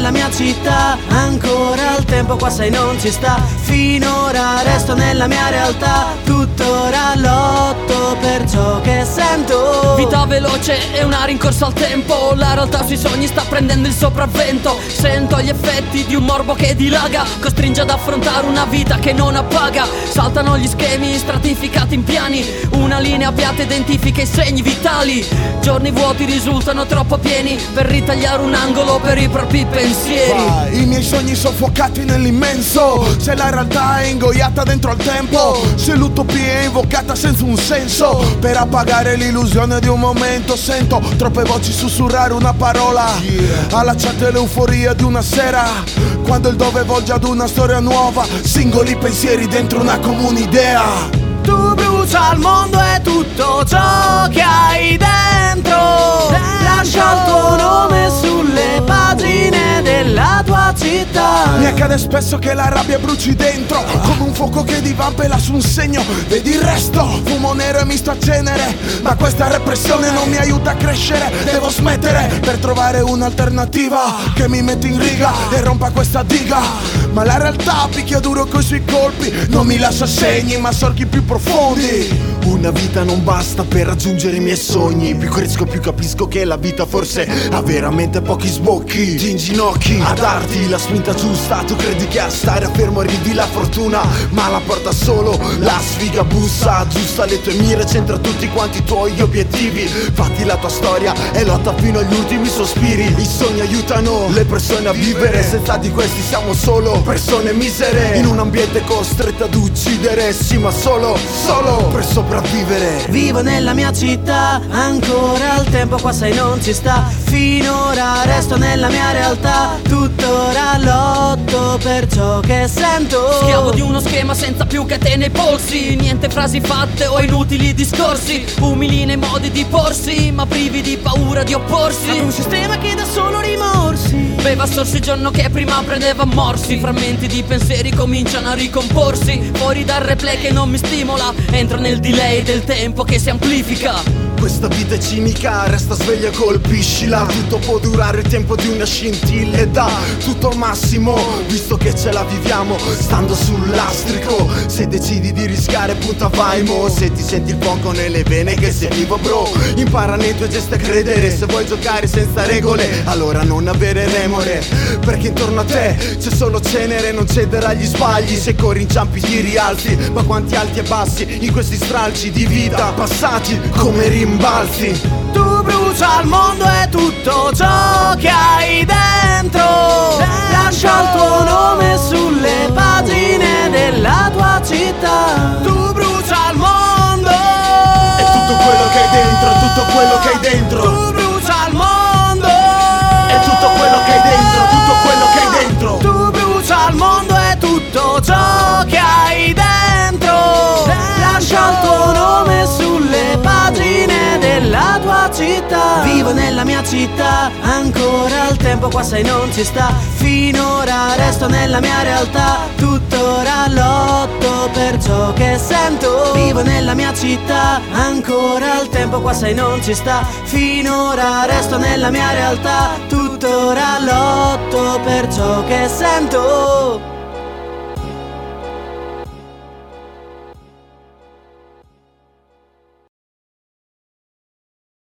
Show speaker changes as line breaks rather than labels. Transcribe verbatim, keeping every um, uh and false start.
nella mia città, ancora il tempo qua sai non ci sta. Finora resto nella mia realtà, tuttora lotto per ciò che sento.
Vita veloce e una rincorsa al tempo, la realtà sui sogni sta prendendo il sopravvento. Sento gli effetti di un morbo che dilaga, costringe ad affrontare una vita che non appaga. Saltano gli schemi stratificati in piani, una linea piatta identifica i segni vitali. Giorni vuoti risultano troppo pieni per ritagliare un angolo per i propri pensieri.
Vai. I miei sogni soffocati nell'immenso, se la realtà è ingoiata dentro al tempo, se l'utopia è invocata senza un senso, per appagare l'illusione di un momento. Sento troppe voci sussurrare una parola, yeah. Allacciate l'euforia di una sera, quando il dove volge ad una storia nuova, singoli pensieri dentro una comune idea.
Tu brucia il mondo e tutto ciò che hai dentro, lascia il tuo nome sulle pagine della tua città.
Mi accade spesso che la rabbia bruci dentro, come un fuoco che divampela su un segno. Vedi il resto, fumo nero e misto a cenere, ma questa repressione non mi aiuta a crescere. Devo smettere per trovare un'alternativa che mi metta in riga e rompa questa diga. Ma la realtà picchia duro coi suoi colpi, non mi lascia segni ma sorghi più profondi.
Una vita non basta per raggiungere i miei sogni, più cresco più capisco che la vita forse ha veramente pochi sbocchi. Ti inginocchi a darti la spinta giusta, tu credi che a stare fermo arrivi la fortuna, ma la porta solo la sfiga. Bussa, aggiusta le tue mire, centra tutti quanti i tuoi obiettivi, fatti la tua storia e lotta fino agli ultimi sospiri. I sogni aiutano le persone a vivere, senza di questi siamo solo persone misere, in un ambiente costretto ad uccidere. Sì, ma solo, solo per sopravvivere.
Vivo nella mia città, ancora il tempo qua sai non ci sta. Finora resto nella mia realtà, tuttora lotto per ciò che sento.
Schiavo di uno schema senza più catene ai polsi, niente frasi fatte o inutili discorsi, umili nei modi di porsi ma privi di paura di opporsi
ad un sistema che dà solo rimorsi.
Beva a sorsi il giorno che prima prendeva morsi, frammenti di pensieri cominciano a ricomporsi. Fuori dal replay che non mi stimola, entro nel delay del tempo che si amplifica.
Questa vita è cinica, resta sveglia e colpiscila. Tutto può durare il tempo di una scintilla e dà tutto al massimo, visto che ce la viviamo stando sul lastrico. Se decidi di rischiare punta vai mo, se ti senti il fuoco nelle vene che sei vivo bro, impara nei tuoi gesti a credere. Se vuoi giocare senza regole allora non avere remore, perché intorno a te c'è solo cenere. Non cedere agli sbagli, se corri inciampi ti rialzi, ma quanti alti e bassi in questi stralci di vita passati come rimbalzi.
Tu brucia il mondo e tutto ciò che hai dentro, lascia il tuo nome sulle pagine della tua città. Tu brucia il mondo
e tutto quello che hai dentro, tutto quello che hai dentro.
Tu brucia il mondo
e tutto quello che hai dentro, tutto quello che hai dentro.
Tu brucia il mondo e tutto ciò che hai dentro, lascia il tuo nome sulle pagine della tua città. Vivo nella mia città, ancora il tempo qua sai non ci sta. Finora resto nella mia realtà, tuttora lotto per ciò che sento. Vivo nella mia città, ancora il tempo qua sai non ci sta. Finora resto nella mia realtà, tuttora lotto per ciò che sento.